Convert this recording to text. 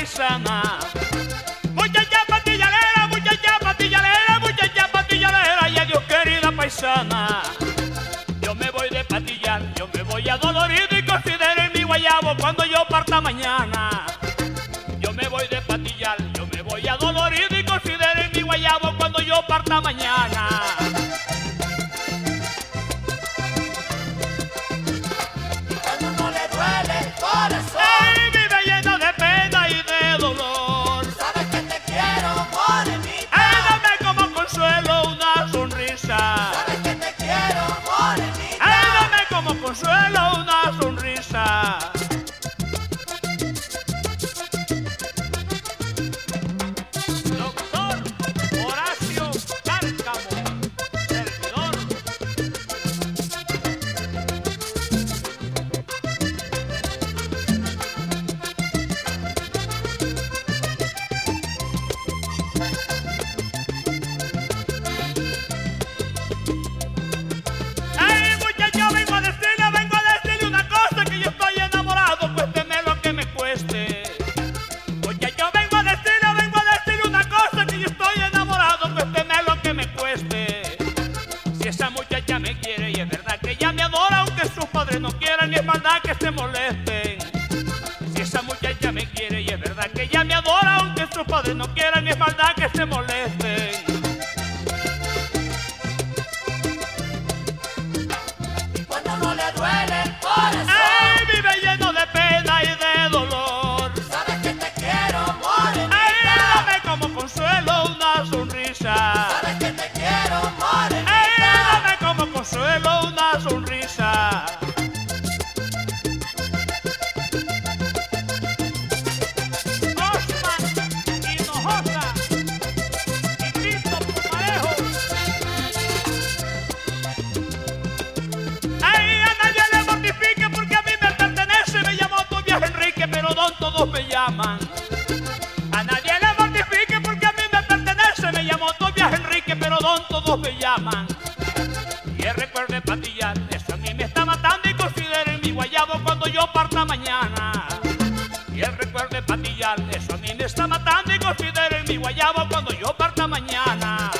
paisana. Muchacha patillalera, muchacha patillalera, muchacha patillalera, y adiós querida paisana. Yo me voy de patillar, yo me voy adolorido y considere mi guayabo cuando yo parta mañana. Yo me voy de patillar, yo me voy adolorido y considere mi guayabo cuando yo parta mañana. Y cuando no le duele el corazón, Él vive lleno de pena y de dolor. sabes que te quiero, morenita. Él dame como consuelo una sonrisa. Sabes que te quiero, morenita. Él dame como consuelo una sonrisa. Doctor Horacio Cárcamo, servidor. Ay, muchacho, vengo a decirle una cosa, que yo estoy enamorado, cuésteme lo que me cueste. Muchacho, vengo a decirle una cosa, que yo estoy enamorado, cuésteme lo que me cueste. Si esa muchacha me quiere y es verdad que ella me adora, aunque sus padres no quieran, y es verdad que se molesten. Si esa muchacha me quiere y es verdad que ella me adora, aunque sus padres no quieran, y es verdad que se molesten. Y cuando no le duele el corazón, Él vive lleno de pena y de dolor. sabes que te quiero, Él morenita. dame como consuelo una sonrisa. Sabes que te quiero, Él morenita. dame como consuelo una sonrisa. Osman Hinojosa y Tito Pumarejo. Ay, a nadie le mortifique porque a mí me pertenece. Me llamo Tobias Enrique, pero don todos me llaman. A nadie le mortifique porque a mí me pertenece. Me llamo Tobias Enrique, pero don todos me llaman. Y el recuerdo de patillar, eso a mí me está matando y consideren mi guayabo cuando yo parta mañana. Y el recuerdo de patillar, eso a mí me está matando y consideren mi guayabo cuando yo parta mañana.